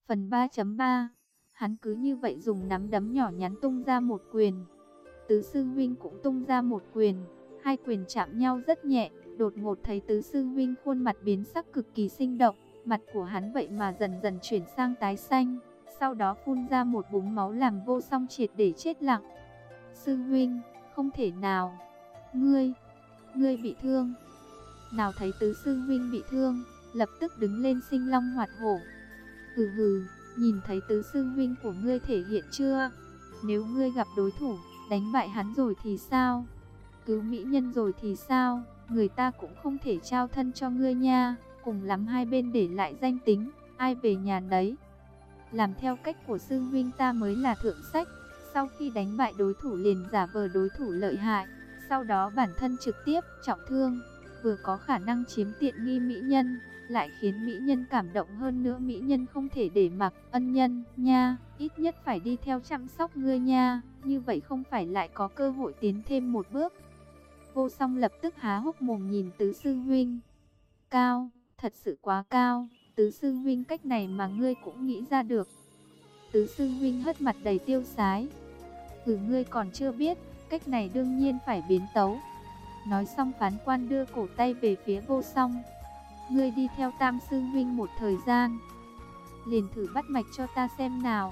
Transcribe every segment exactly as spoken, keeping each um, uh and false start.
Phần ba chấm ba. Hắn cứ như vậy dùng nắm đấm nhỏ nhắn tung ra một quyền. Tứ sư huynh cũng tung ra một quyền. Hai quyền chạm nhau rất nhẹ. Đột ngột thấy tứ sư huynh khuôn mặt biến sắc cực kỳ sinh động. Mặt của hắn vậy mà dần dần chuyển sang tái xanh. Sau đó phun ra một búng máu làm Vô Song triệt để chết lặng. Sư huynh, không thể nào. Ngươi, ngươi bị thương. Nào thấy tứ sư huynh bị thương, lập tức đứng lên sinh long hoạt hổ. Hừ hừ, nhìn thấy tứ sư huynh của ngươi thể hiện chưa? Nếu ngươi gặp đối thủ, đánh bại hắn rồi thì sao? Cứu mỹ nhân rồi thì sao? Người ta cũng không thể trao thân cho ngươi nha. Cùng lắm hai bên để lại danh tính, ai về nhà đấy. Làm theo cách của sư huynh ta mới là thượng sách. Sau khi đánh bại đối thủ liền giả vờ đối thủ lợi hại, sau đó bản thân trực tiếp trọng thương, vừa có khả năng chiếm tiện nghi mỹ nhân, lại khiến mỹ nhân cảm động hơn nữa. Mỹ nhân không thể để mặc ân nhân nha, ít nhất phải đi theo chăm sóc ngươi nha, như vậy không phải lại có cơ hội tiến thêm một bước. Vô Song lập tức há hốc mồm nhìn tứ sư huynh. Cao, thật sự quá cao. Tứ sư huynh, cách này mà ngươi cũng nghĩ ra được. Tứ sư huynh hất mặt đầy tiêu sái. Ừ, ngươi còn chưa biết, cách này đương nhiên phải biến tấu. Nói xong phán quan đưa cổ tay về phía Vô Song. Ngươi đi theo tam sư huynh một thời gian, liền thử bắt mạch cho ta xem nào.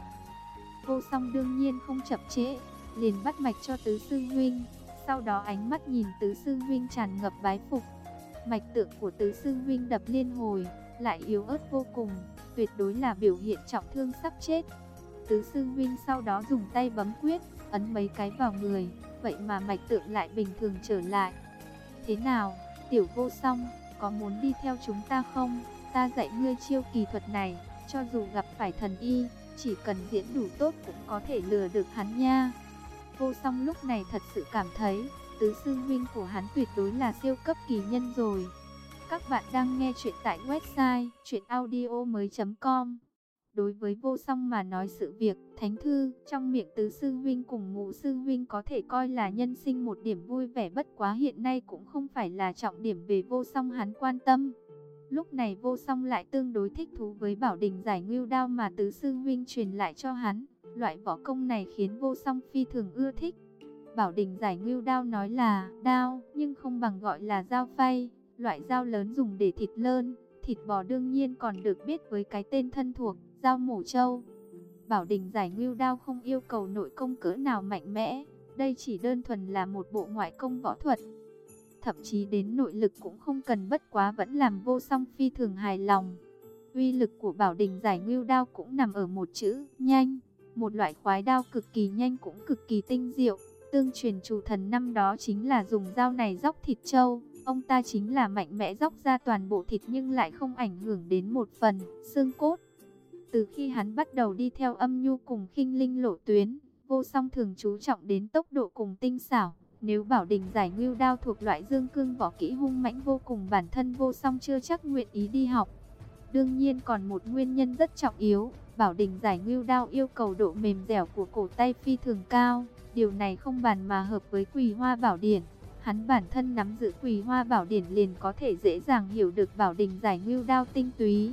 Vô Song đương nhiên không chậm trễ, liền bắt mạch cho tứ sư huynh. Sau đó ánh mắt nhìn tứ sư huynh tràn ngập bái phục. Mạch tượng của tứ sư huynh đập liên hồi, lại yếu ớt vô cùng, tuyệt đối là biểu hiện trọng thương sắp chết. Tứ sư huynh sau đó dùng tay bấm quyết, ấn mấy cái vào người, vậy mà mạch tượng lại bình thường trở lại. Thế nào, tiểu Vô Song, có muốn đi theo chúng ta không? Ta dạy ngươi chiêu kỳ thuật này, cho dù gặp phải thần y, chỉ cần diễn đủ tốt cũng có thể lừa được hắn nha. Vô Song lúc này thật sự cảm thấy, tứ sư huynh của hắn tuyệt đối là siêu cấp kỳ nhân rồi. Các bạn đang nghe chuyện tại website truyện audio mới chấm com. Đối với Vô Song mà nói, sự việc thánh thư trong miệng tứ sư huynh cùng ngũ sư huynh có thể coi là nhân sinh một điểm vui vẻ, bất quá hiện nay cũng không phải là trọng điểm về Vô Song hắn quan tâm. Lúc này Vô Song lại tương đối thích thú với Bảo Đình Giải Ngưu Đao mà tứ sư huynh truyền lại cho hắn. Loại võ công này khiến Vô Song phi thường ưa thích. Bảo Đình Giải Ngưu Đao nói là đao, nhưng không bằng gọi là dao phay. Loại dao lớn dùng để thịt lợn, thịt bò, đương nhiên còn được biết với cái tên thân thuộc, dao mổ trâu. Bảo Đình Giải Ngưu Đao không yêu cầu nội công cỡ nào mạnh mẽ, đây chỉ đơn thuần là một bộ ngoại công võ thuật. Thậm chí đến nội lực cũng không cần, bất quá vẫn làm Vô Song phi thường hài lòng. Uy lực của Bảo Đình Giải Ngưu Đao cũng nằm ở một chữ, nhanh. Một loại khoái đao cực kỳ nhanh cũng cực kỳ tinh diệu. Tương truyền chủ thần năm đó chính là dùng dao này róc thịt trâu. Ông ta chính là mạnh mẽ róc ra toàn bộ thịt nhưng lại không ảnh hưởng đến một phần xương cốt. Từ khi hắn bắt đầu đi theo âm nhu cùng khinh linh lộ tuyến, Vô Song thường chú trọng đến tốc độ cùng tinh xảo. Nếu Bảo Đình Giải Ngưu Đao thuộc loại dương cương võ kỹ hung mãnh vô cùng, bản thân Vô Song chưa chắc nguyện ý đi học. Đương nhiên còn một nguyên nhân rất trọng yếu, Bảo Đình Giải Ngưu Đao yêu cầu độ mềm dẻo của cổ tay phi thường cao. Điều này không bàn mà hợp với Quỳ Hoa Bảo Điển. Hắn bản thân nắm giữ Quỳ Hoa Bảo Điển liền có thể dễ dàng hiểu được Bảo Đình Giải Ngưu Đao tinh túy.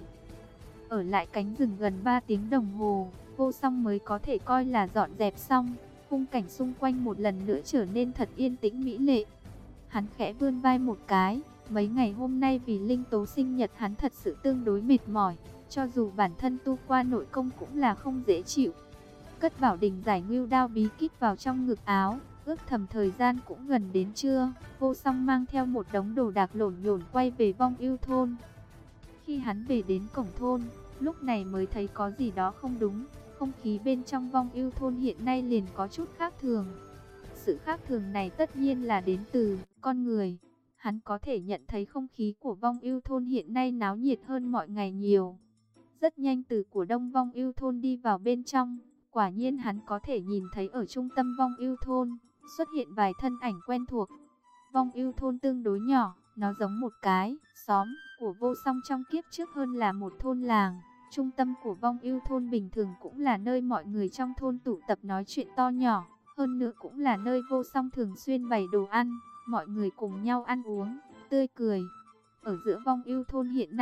Ở lại cánh rừng gần ba tiếng đồng hồ, Vô Song mới có thể coi là dọn dẹp xong. Khung cảnh xung quanh một lần nữa trở nên thật yên tĩnh mỹ lệ. Hắn khẽ vươn vai một cái. Mấy ngày hôm nay vì Linh Tố sinh nhật, hắn thật sự tương đối mệt mỏi. Cho dù bản thân tu qua nội công cũng là không dễ chịu. Cất Bảo Đình Giải Ngưu Đao bí kíp vào trong ngực áo, ước thầm thời gian cũng gần đến trưa. Vô Song mang theo một đống đồ đạc lổn nhổn quay về Vong Ưu thôn. Khi hắn về đến cổng thôn, lúc này mới thấy có gì đó không đúng. Không khí bên trong Vong Ưu thôn hiện nay liền có chút khác thường. Sự khác thường này tất nhiên là đến từ con người. Hắn có thể nhận thấy không khí của Vong Ưu thôn hiện nay náo nhiệt hơn mọi ngày nhiều. Rất nhanh từ của đông Vong Ưu thôn đi vào bên trong, quả nhiên hắn có thể nhìn thấy ở trung tâm Vong Ưu thôn xuất hiện vài thân ảnh quen thuộc. Vong Ưu thôn tương đối nhỏ, nó giống một cái xóm của Vô Song trong kiếp trước hơn là một thôn làng. Trung tâm của Vong Ưu thôn bình thường cũng là nơi mọi người trong thôn tụ tập nói chuyện to nhỏ, hơn nữa cũng là nơi Vô Song thường xuyên bày đồ ăn, mọi người cùng nhau ăn uống, tươi cười. Ở giữa Vong Ưu thôn hiện nay,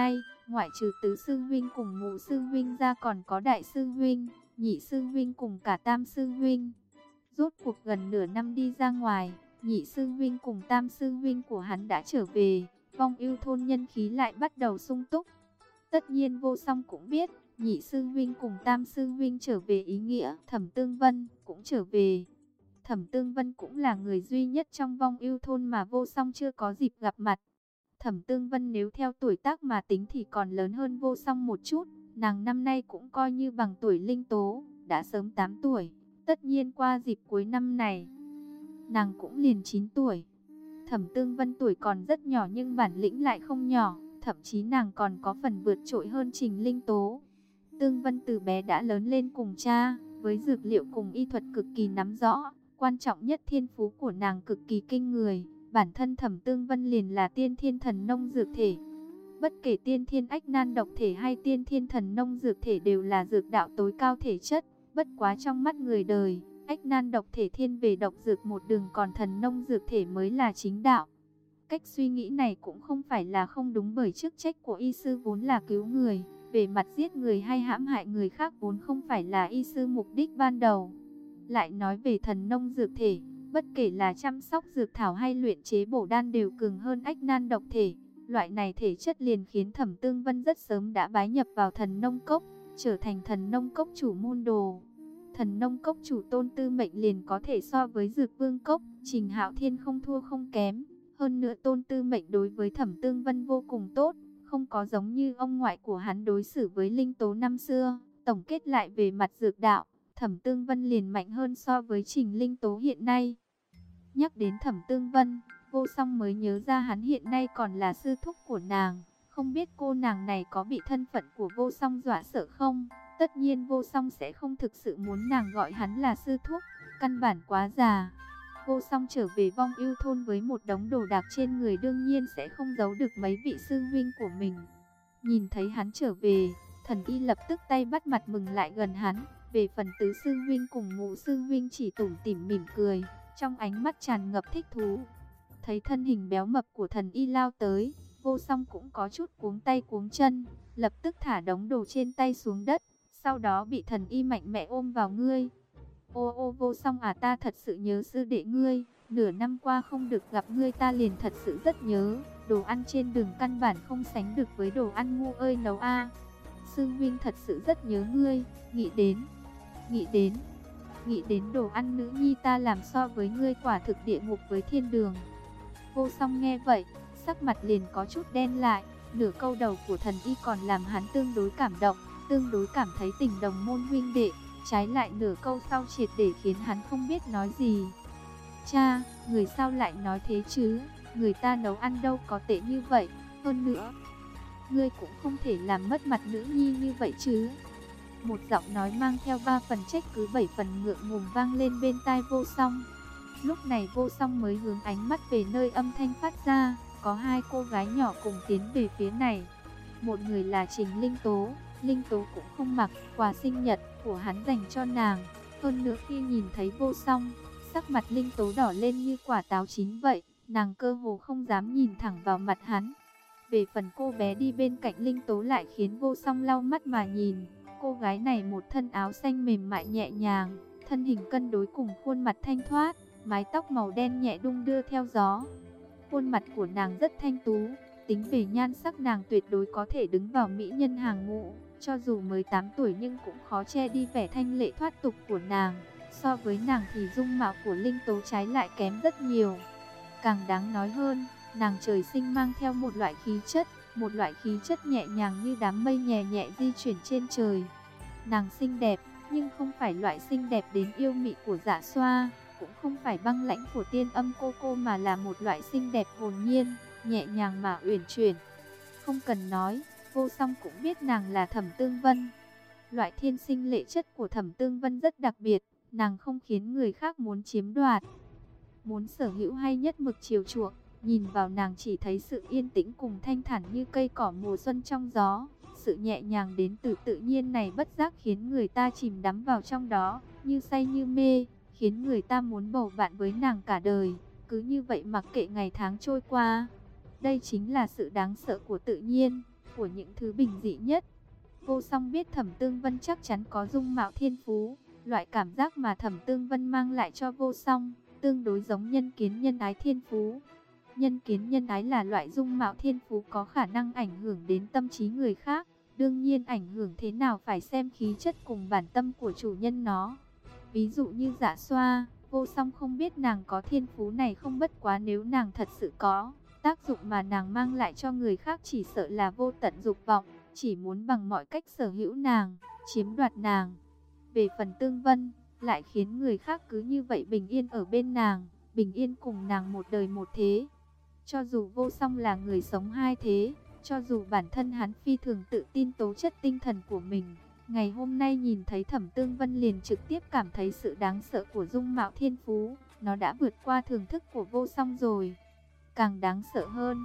Ngoại trừ tứ sư huynh cùng ngũ sư huynh ra còn có đại sư huynh, nhị sư huynh cùng cả tam sư huynh. Rốt cuộc gần nửa năm đi ra ngoài, nhị sư huynh cùng tam sư huynh của hắn đã trở về, Vong Ưu thôn nhân khí lại bắt đầu sung túc. Tất nhiên Vô Song cũng biết, nhị sư huynh cùng tam sư huynh trở về ý nghĩa, Thẩm Tương Vân cũng trở về. Thẩm Tương Vân cũng là người duy nhất trong Vong Ưu thôn mà Vô Song chưa có dịp gặp mặt. Thẩm Tương Vân nếu theo tuổi tác mà tính thì còn lớn hơn Vô Song một chút, nàng năm nay cũng coi như bằng tuổi Linh Tố, đã sớm tám tuổi. Tất nhiên qua dịp cuối năm này, nàng cũng liền chín tuổi. Thẩm Tương Vân tuổi còn rất nhỏ nhưng bản lĩnh lại không nhỏ, thậm chí nàng còn có phần vượt trội hơn Trình Linh Tố. Tương Vân từ bé đã lớn lên cùng cha, với dược liệu cùng y thuật cực kỳ nắm rõ, quan trọng nhất thiên phú của nàng cực kỳ kinh người. Bản thân Thẩm Tương Vân liền là tiên thiên thần nông dược thể. Bất kể tiên thiên ách nan độc thể hay tiên thiên thần nông dược thể đều là dược đạo tối cao thể chất. Bất quá trong mắt người đời, ách nan độc thể thiên về độc dược một đường, còn thần nông dược thể mới là chính đạo. Cách suy nghĩ này cũng không phải là không đúng, bởi chức trách của y sư vốn là cứu người. Về mặt giết người hay hãm hại người khác vốn không phải là y sư mục đích ban đầu. Lại nói về thần nông dược thể, bất kể là chăm sóc dược thảo hay luyện chế bổ đan đều cường hơn ách nan độc thể. Loại này thể chất liền khiến Thẩm Tương Vân rất sớm đã bái nhập vào thần nông cốc, trở thành thần nông cốc chủ môn đồ. Thần nông cốc chủ Tôn Tư Mệnh liền có thể so với Dược Vương cốc, Trình Hạo Thiên không thua không kém. Hơn nữa Tôn Tư Mệnh đối với Thẩm Tương Vân vô cùng tốt, không có giống như ông ngoại của hắn đối xử với Linh Tố năm xưa. Tổng kết lại về mặt dược đạo, Thẩm Tương Vân liền mạnh hơn so với Trình Linh Tố hiện nay. Nhắc đến Thẩm Tương Vân, Vô Song mới nhớ ra hắn hiện nay còn là sư thúc của nàng. Không biết cô nàng này có bị thân phận của Vô Song dọa sợ không? Tất nhiên Vô Song sẽ không thực sự muốn nàng gọi hắn là sư thúc, căn bản quá già. Vô Song trở về Vong Ưu thôn với một đống đồ đạc trên người, đương nhiên sẽ không giấu được mấy vị sư huynh của mình. Nhìn thấy hắn trở về, Thần Y lập tức tay bắt mặt mừng lại gần hắn. Về phần tứ sư huynh cùng ngũ sư huynh chỉ tủm tỉm mỉm cười, trong ánh mắt tràn ngập thích thú. Thấy thân hình béo mập của Thần Y lao tới, Vô Song cũng có chút cuống tay cuống chân, lập tức thả đống đồ trên tay xuống đất, sau đó bị Thần Y mạnh mẽ ôm vào. Ngươi, ô ô Vô Song à, ta thật sự nhớ sư đệ ngươi, nửa năm qua không được gặp ngươi ta liền thật sự rất nhớ, đồ ăn trên đường căn bản không sánh được với đồ ăn ngu ơi nấu a. Sư huynh thật sự rất nhớ ngươi, nghĩ đến, nghĩ đến, nghĩ đến đồ ăn nữ nhi ta làm so với ngươi quả thực địa ngục với thiên đường. Vô Song nghe vậy, sắc mặt liền có chút đen lại, nửa câu đầu của Thần Y còn làm hắn tương đối cảm động, tương đối cảm thấy tình đồng môn huynh đệ, trái lại nửa câu sau triệt để khiến hắn không biết nói gì. Cha, người sao lại nói thế chứ, người ta nấu ăn đâu có tệ như vậy, hơn nữa, ngươi cũng không thể làm mất mặt nữ nhi như vậy chứ. Một giọng nói mang theo ba phần trách cứ bảy phần ngượng ngùng vang lên bên tai Vô Song. Lúc này Vô Song mới hướng ánh mắt về nơi âm thanh phát ra, có hai cô gái nhỏ cùng tiến về phía này. Một người là Trình Linh Tố, Linh Tố cũng không mặc quà sinh nhật của hắn dành cho nàng. Hơn nữa khi nhìn thấy Vô Song, sắc mặt Linh Tố đỏ lên như quả táo chín vậy, nàng cơ hồ không dám nhìn thẳng vào mặt hắn. Về phần cô bé đi bên cạnh Linh Tố lại khiến Vô Song lau mắt mà nhìn. Cô gái này một thân áo xanh mềm mại nhẹ nhàng, thân hình cân đối cùng khuôn mặt thanh thoát, mái tóc màu đen nhẹ đung đưa theo gió. Khuôn mặt của nàng rất thanh tú, tính về nhan sắc nàng tuyệt đối có thể đứng vào mỹ nhân hàng ngũ. Cho dù mới tám tuổi nhưng cũng khó che đi vẻ thanh lệ thoát tục của nàng. So với nàng thì dung mạo của Linh Tố trái lại kém rất nhiều. Càng đáng nói hơn, nàng trời sinh mang theo một loại khí chất, một loại khí chất nhẹ nhàng như đám mây nhẹ nhẹ di chuyển trên trời. Nàng xinh đẹp, nhưng không phải loại xinh đẹp đến yêu mị của Dạ Xoa, cũng không phải băng lãnh của Tiên Âm cô cô, mà là một loại xinh đẹp hồn nhiên, nhẹ nhàng mà uyển chuyển. Không cần nói, Vô Song cũng biết nàng là Thẩm Tương Vân. Loại thiên sinh lệ chất của Thẩm Tương Vân rất đặc biệt, nàng không khiến người khác muốn chiếm đoạt, muốn sở hữu hay nhất mực chiều chuộng. Nhìn vào nàng chỉ thấy sự yên tĩnh cùng thanh thản như cây cỏ mùa xuân trong gió. Sự nhẹ nhàng đến từ tự nhiên này bất giác khiến người ta chìm đắm vào trong đó, như say như mê, khiến người ta muốn bầu bạn với nàng cả đời. Cứ như vậy mặc kệ ngày tháng trôi qua. Đây chính là sự đáng sợ của tự nhiên. của những thứ bình dị nhất. Vô Song biết Thẩm Tương Vân chắc chắn có dung mạo thiên phú, loại cảm giác mà Thẩm Tương Vân mang lại cho Vô Song tương đối giống nhân kiến nhân ái thiên phú. Nhân kiến nhân ái là loại dung mạo thiên phú có khả năng ảnh hưởng đến tâm trí người khác, đương nhiên ảnh hưởng thế nào phải xem khí chất cùng bản tâm của chủ nhân nó. Ví dụ như Dạ Xoa, Vô Song không biết nàng có thiên phú này không, bất quá nếu nàng thật sự có, tác dụng mà nàng mang lại cho người khác chỉ sợ là vô tận dục vọng, chỉ muốn bằng mọi cách sở hữu nàng, chiếm đoạt nàng. Về phần Tương Vân, lại khiến người khác cứ như vậy bình yên ở bên nàng, bình yên cùng nàng một đời một thế. Cho dù Vô Song là người sống hai thế, cho dù bản thân hắn phi thường tự tin tố chất tinh thần của mình, ngày hôm nay nhìn thấy Thẩm Tương Vân liền trực tiếp cảm thấy sự đáng sợ của dung mạo thiên phú, nó đã vượt qua thưởng thức của Vô Song rồi. Càng đáng sợ hơn,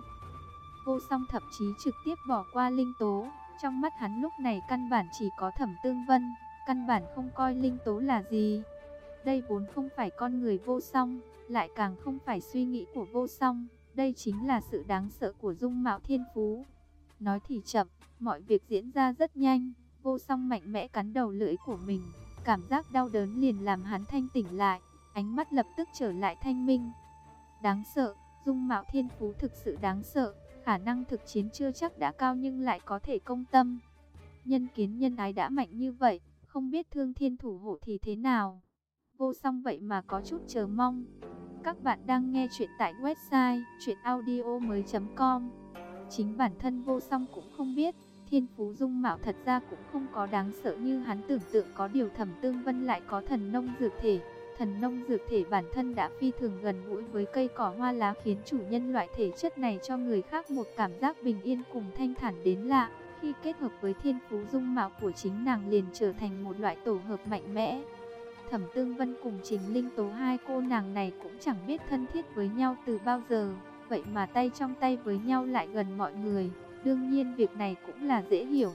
Vô Song thậm chí trực tiếp bỏ qua Linh Tố, trong mắt hắn lúc này căn bản chỉ có Thẩm Tương Vân, căn bản không coi Linh Tố là gì. Đây vốn không phải con người Vô Song, lại càng không phải suy nghĩ của Vô Song, đây chính là sự đáng sợ của dung mạo thiên phú. Nói thì chậm, mọi việc diễn ra rất nhanh. Vô Song mạnh mẽ cắn đầu lưỡi của mình, cảm giác đau đớn liền làm hắn thanh tỉnh lại, ánh mắt lập tức trở lại thanh minh. Đáng sợ, dung mạo thiên phú thực sự đáng sợ, khả năng thực chiến chưa chắc đã cao nhưng lại có thể công tâm. Nhân kiến nhân ái đã mạnh như vậy, không biết Thương Thiên thủ hộ thì thế nào. Vô Song vậy mà có chút chờ mong. Các bạn đang nghe chuyện tại website truyện audio mới chấm com. Chính bản thân Vô Song cũng không biết, thiên phú dung mạo thật ra cũng không có đáng sợ như hắn tưởng tượng, có điều Thẩm Tương Vân lại có thần nông dược thể. Thần nông dược thể bản thân đã phi thường gần gũi với cây cỏ hoa lá, khiến chủ nhân loại thể chất này cho người khác một cảm giác bình yên cùng thanh thản đến lạ. Khi kết hợp với thiên phú dung mạo của chính nàng liền trở thành một loại tổ hợp mạnh mẽ. Thẩm Tương Vân cùng Trình Linh Tố, hai cô nàng này cũng chẳng biết thân thiết với nhau từ bao giờ, vậy mà tay trong tay với nhau lại gần mọi người. Đương nhiên việc này cũng là dễ hiểu.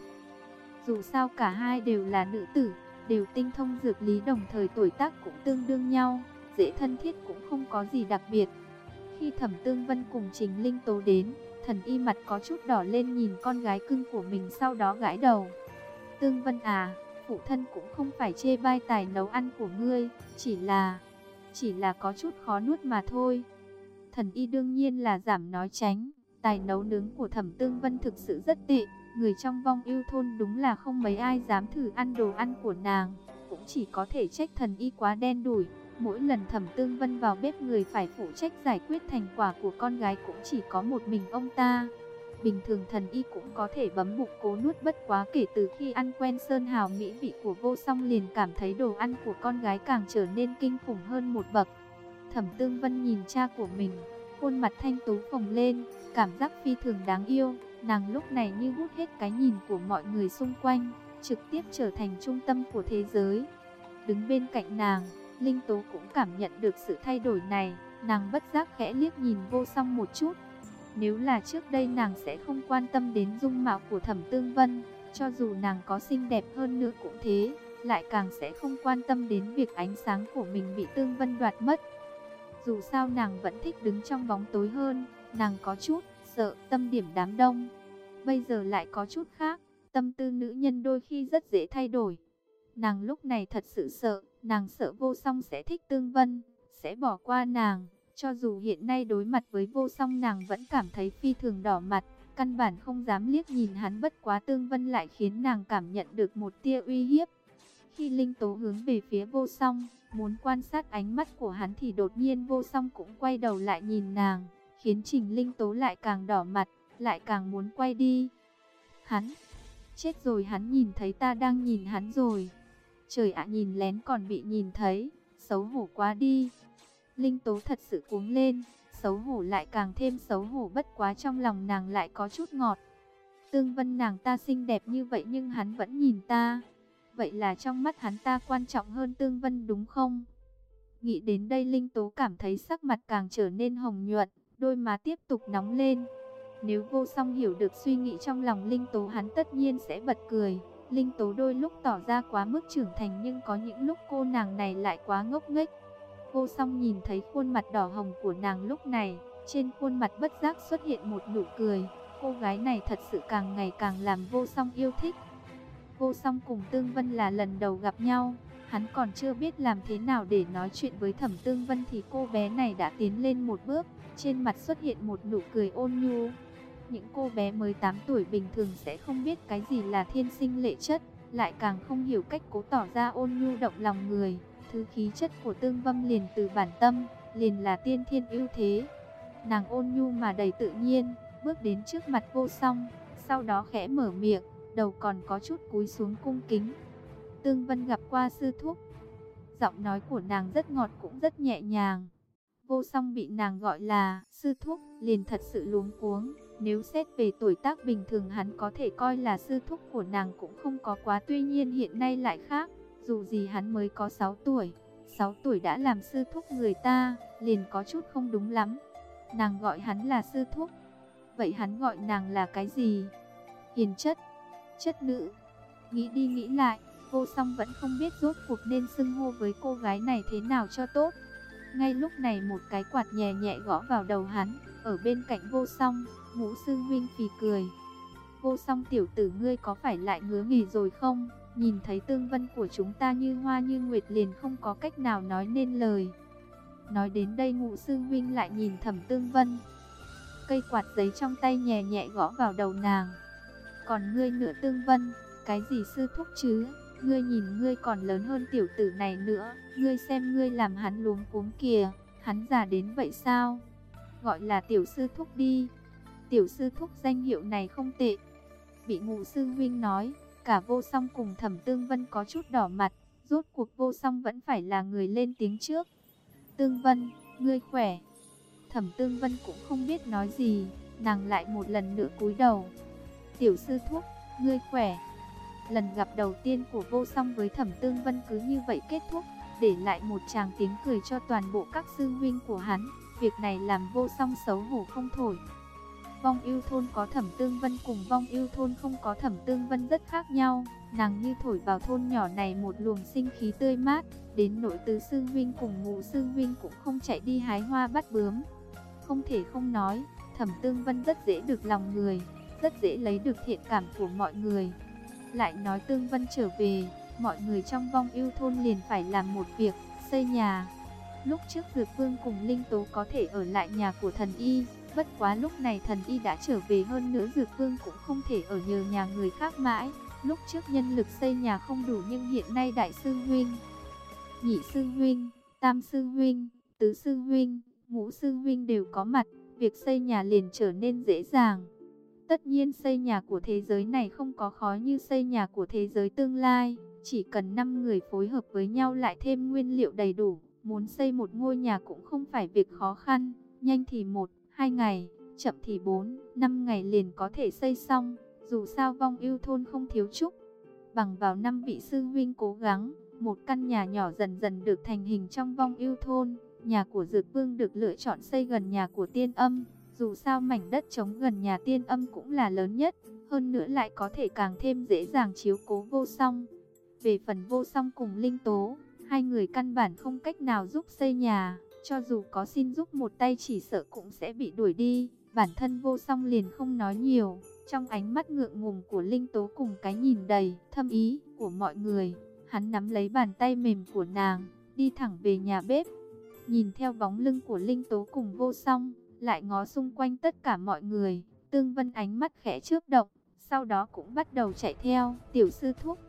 Dù sao cả hai đều là nữ tử, đều tinh thông dược lý, đồng thời tuổi tác cũng tương đương nhau, dễ thân thiết cũng không có gì đặc biệt. Khi Thẩm Tương Vân cùng Trình Linh Tố đến, Thần Y mặt có chút đỏ lên nhìn con gái cưng của mình, sau đó gãi đầu. Tương Vân à, phụ thân cũng không phải chê bai tài nấu ăn của ngươi, chỉ là, chỉ là có chút khó nuốt mà thôi. Thần Y đương nhiên là giảm nói tránh, tài nấu nướng của Thẩm Tương Vân thực sự rất tệ, người trong Vong Ưu thôn đúng là không mấy ai dám thử ăn đồ ăn của nàng, cũng chỉ có thể trách Thần Y quá đen đủi. Mỗi lần Thẩm Tương Vân vào bếp, người phải phụ trách giải quyết thành quả của con gái cũng chỉ có một mình ông ta. Bình thường Thần Y cũng có thể bấm bụng cố nuốt, bất quá kể từ khi ăn quen sơn hào mỹ vị của Vô Song liền cảm thấy đồ ăn của con gái càng trở nên kinh khủng hơn một bậc. Thẩm Tương Vân nhìn cha của mình, khuôn mặt thanh tú phồng lên, cảm giác phi thường đáng yêu. Nàng lúc này như hút hết cái nhìn của mọi người xung quanh, trực tiếp trở thành trung tâm của thế giới. Đứng bên cạnh nàng, Linh Tố cũng cảm nhận được sự thay đổi này, nàng bất giác khẽ liếc nhìn Vô Song một chút. Nếu là trước đây nàng sẽ không quan tâm đến dung mạo của Thẩm Tương Vân, cho dù nàng có xinh đẹp hơn nữa cũng thế, lại càng sẽ không quan tâm đến việc ánh sáng của mình bị Tương Vân đoạt mất. Dù sao nàng vẫn thích đứng trong bóng tối hơn, nàng có chút sợ tâm điểm đám đông. Bây giờ lại có chút khác, tâm tư nữ nhân đôi khi rất dễ thay đổi. Nàng lúc này thật sự sợ, nàng sợ Vô Song sẽ thích Tương Vân, sẽ bỏ qua nàng. Cho dù hiện nay đối mặt với Vô Song nàng vẫn cảm thấy phi thường đỏ mặt, căn bản không dám liếc nhìn hắn, bất quá Tương Vân lại khiến nàng cảm nhận được một tia uy hiếp. Khi Linh Tố hướng về phía Vô Song, muốn quan sát ánh mắt của hắn thì đột nhiên Vô Song cũng quay đầu lại nhìn nàng, khiến Trình Linh Tố lại càng đỏ mặt, lại càng muốn quay đi. Hắn, chết rồi, hắn nhìn thấy ta đang nhìn hắn rồi. Trời ạ, nhìn lén còn bị nhìn thấy, xấu hổ quá đi. Linh Tố thật sự cuống lên, xấu hổ lại càng thêm xấu hổ, bất quá trong lòng nàng lại có chút ngọt. Tương Vân nàng ta xinh đẹp như vậy nhưng hắn vẫn nhìn ta. Vậy là trong mắt hắn ta quan trọng hơn Tương Vân đúng không? Nghĩ đến đây Linh Tố cảm thấy sắc mặt càng trở nên hồng nhuận, đôi má tiếp tục nóng lên. Nếu Vô Song hiểu được suy nghĩ trong lòng Linh Tố, hắn tất nhiên sẽ bật cười. Linh Tố đôi lúc tỏ ra quá mức trưởng thành, nhưng có những lúc cô nàng này lại quá ngốc nghếch. Vô Song nhìn thấy khuôn mặt đỏ hồng của nàng lúc này, trên khuôn mặt bất giác xuất hiện một nụ cười, cô gái này thật sự càng ngày càng làm Vô Song yêu thích. Vô Song cùng Tương Vân là lần đầu gặp nhau, hắn còn chưa biết làm thế nào để nói chuyện với Thẩm Tương Vân thì cô bé này đã tiến lên một bước, trên mặt xuất hiện một nụ cười ôn nhu. Những cô bé mới tám tuổi bình thường sẽ không biết cái gì là thiên sinh lệ chất, lại càng không hiểu cách cố tỏ ra ôn nhu động lòng người. Thứ khí chất của Tương Vân liền từ bản tâm, liền là tiên thiên ưu thế. Nàng ôn nhu mà đầy tự nhiên, bước đến trước mặt Vô Song, sau đó khẽ mở miệng, đầu còn có chút cúi xuống cung kính. Tương Vân gặp qua sư thúc. Giọng nói của nàng rất ngọt cũng rất nhẹ nhàng. Vô Song bị nàng gọi là sư thúc, liền thật sự luống cuống. Nếu xét về tuổi tác bình thường hắn có thể coi là sư thúc của nàng cũng không có quá, tuy nhiên hiện nay lại khác. Dù gì hắn mới có sáu tuổi, sáu tuổi đã làm sư thúc người ta, liền có chút không đúng lắm. Nàng gọi hắn là sư thúc, vậy hắn gọi nàng là cái gì? Hiền chất, chất nữ. Nghĩ đi nghĩ lại, Vô Song vẫn không biết rốt cuộc nên xưng hô với cô gái này thế nào cho tốt. Ngay lúc này một cái quạt nhẹ nhẹ gõ vào đầu hắn, ở bên cạnh Vô Song, Ngũ sư huynh phì cười. Vô Song tiểu tử, ngươi có phải lại ngứa nghỉ rồi không? Nhìn thấy Tương Vân của chúng ta như hoa như nguyệt liền không có cách nào nói nên lời. Nói đến đây Ngũ sư huynh lại nhìn Thẩm Tương Vân. Cây quạt giấy trong tay nhẹ nhẹ gõ vào đầu nàng. Còn ngươi nữa Tương Vân, cái gì sư thúc chứ? Ngươi nhìn ngươi còn lớn hơn tiểu tử này nữa, ngươi xem ngươi làm hắn luống cuống kìa, hắn già đến vậy sao? Gọi là tiểu sư thúc đi. Tiểu sư thúc danh hiệu này không tệ. Bị Ngũ sư huynh nói, cả Vô Song cùng Thẩm Tương Vân có chút đỏ mặt, rốt cuộc Vô Song vẫn phải là người lên tiếng trước. Tương Vân, ngươi khỏe. Thẩm Tương Vân cũng không biết nói gì, nàng lại một lần nữa cúi đầu. Tiểu sư thúc, ngươi khỏe. Lần gặp đầu tiên của Vô Song với Thẩm Tương Vân cứ như vậy kết thúc, để lại một tràng tiếng cười cho toàn bộ các sư huynh của hắn. Việc này làm Vô Song xấu hổ không thổi. Vong Ưu thôn có Thẩm Tương Vân cùng Vong Ưu thôn không có Thẩm Tương Vân rất khác nhau. Nàng như thổi vào thôn nhỏ này một luồng sinh khí tươi mát, đến nỗi Tứ sư huynh cùng Ngũ sư huynh cũng không chạy đi hái hoa bắt bướm. Không thể không nói, Thẩm Tương Vân rất dễ được lòng người, rất dễ lấy được thiện cảm của mọi người. Lại nói Tương Vân trở về, mọi người trong Vong Ưu thôn liền phải làm một việc, xây nhà. Lúc trước Dược Vương cùng Linh Tố có thể ở lại nhà của thần y, bất quá lúc này thần y đã trở về, hơn nữa Dược Vương cũng không thể ở nhờ nhà người khác mãi. Lúc trước nhân lực xây nhà không đủ nhưng hiện nay đại sư huynh, nhị sư huynh, tam sư huynh, tứ sư huynh, ngũ sư huynh đều có mặt, việc xây nhà liền trở nên dễ dàng. Tất nhiên xây nhà của thế giới này không có khó như xây nhà của thế giới tương lai, chỉ cần năm người phối hợp với nhau lại thêm nguyên liệu đầy đủ, muốn xây một ngôi nhà cũng không phải việc khó khăn, nhanh thì một, hai ngày, chậm thì bốn, năm ngày liền có thể xây xong. Dù sao Vong Ưu thôn không thiếu trúc, bằng vào năm vị sư huynh cố gắng, một căn nhà nhỏ dần dần được thành hình trong Vong Ưu thôn. Nhà của Dược Vương được lựa chọn xây gần nhà của Tiên Âm, dù sao mảnh đất trống gần nhà Tiên Âm cũng là lớn nhất, hơn nữa lại có thể càng thêm dễ dàng chiếu cố Vô Song. Về phần Vô Song cùng Linh Tố, hai người căn bản không cách nào giúp xây nhà, cho dù có xin giúp một tay chỉ sợ cũng sẽ bị đuổi đi. Bản thân Vô Song liền không nói nhiều, trong ánh mắt ngượng ngùng của Linh Tố cùng cái nhìn đầy thâm ý của mọi người, hắn nắm lấy bàn tay mềm của nàng, đi thẳng về nhà bếp. Nhìn theo bóng lưng của Linh Tố cùng Vô Song, lại ngó xung quanh tất cả mọi người, Tương Vân ánh mắt khẽ chớp động, sau đó cũng bắt đầu chạy theo. Tiểu sư thúc.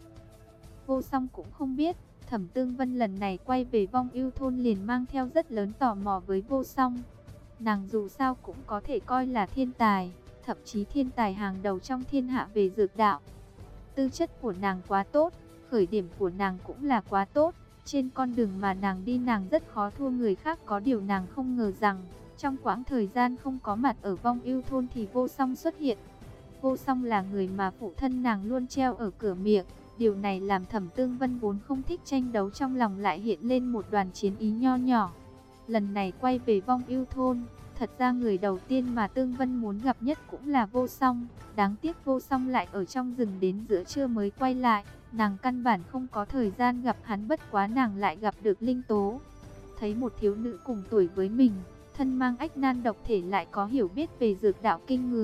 Vô Song cũng không biết, Thẩm Tương Vân lần này quay về Vong Ưu thôn liền mang theo rất lớn tò mò với Vô Song. Nàng dù sao cũng có thể coi là thiên tài, thậm chí thiên tài hàng đầu trong thiên hạ về dược đạo. Tư chất của nàng quá tốt, khởi điểm của nàng cũng là quá tốt. Trên con đường mà nàng đi nàng rất khó thua người khác, có điều nàng không ngờ rằng trong quãng thời gian không có mặt ở Vong Ưu thôn thì Vô Song xuất hiện. Vô Song là người mà phụ thân nàng luôn treo ở cửa miệng. Điều này làm Thẩm Tương Vân vốn không thích tranh đấu trong lòng lại hiện lên một đoàn chiến ý nho nhỏ. Lần này quay về Vong Ưu thôn, thật ra người đầu tiên mà Tương Vân muốn gặp nhất cũng là Vô Song. Đáng tiếc Vô Song lại ở trong rừng đến giữa trưa mới quay lại. Nàng căn bản không có thời gian gặp hắn, bất quá nàng lại gặp được Linh Tố. Thấy một thiếu nữ cùng tuổi với mình, thân mang ách nan độc thể lại có hiểu biết về dược đạo kinh người.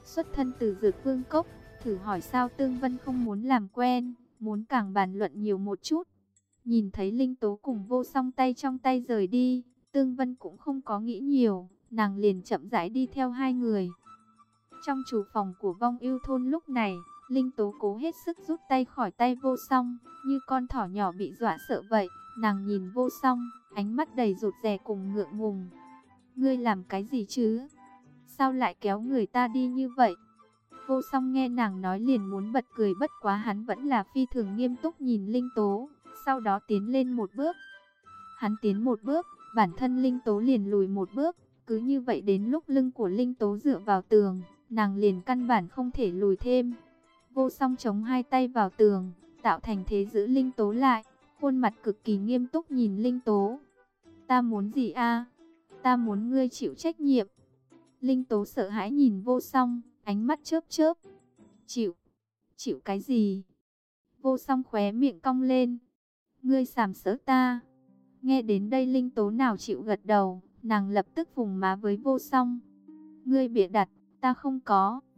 xuất thân từ Dược Vương Cốc, thử hỏi sao Tương Vân không muốn làm quen, muốn càng bàn luận nhiều một chút. Nhìn thấy Linh Tố cùng Vô Song tay trong tay rời đi, Tương Vân cũng không có nghĩ nhiều, nàng liền chậm rãi đi theo hai người. Trong chủ phòng của Vong Ưu thôn lúc này, Linh Tố cố hết sức rút tay khỏi tay Vô Song, như con thỏ nhỏ bị dọa sợ vậy. Nàng nhìn Vô Song, ánh mắt đầy rụt rè cùng ngượng ngùng. Ngươi làm cái gì chứ? Sao lại kéo người ta đi như vậy? Vô Song nghe nàng nói liền muốn bật cười, bất quá hắn vẫn là phi thường nghiêm túc nhìn Linh Tố, sau đó tiến lên một bước. Hắn tiến một bước, bản thân Linh Tố liền lùi một bước, cứ như vậy đến lúc lưng của Linh Tố dựa vào tường, nàng liền căn bản không thể lùi thêm. Vô Song chống hai tay vào tường, tạo thành thế giữ Linh Tố lại, khuôn mặt cực kỳ nghiêm túc nhìn Linh Tố. Ta muốn gì a? Ta muốn ngươi chịu trách nhiệm. Linh Tố sợ hãi nhìn Vô Song, ánh mắt chớp chớp. Chịu? Chịu cái gì? Vô Song khóe miệng cong lên. Ngươi sàm sỡ ta. Nghe đến đây Linh Tố nào chịu gật đầu, nàng lập tức phùng má với Vô Song. Ngươi bịa đặt, ta không có.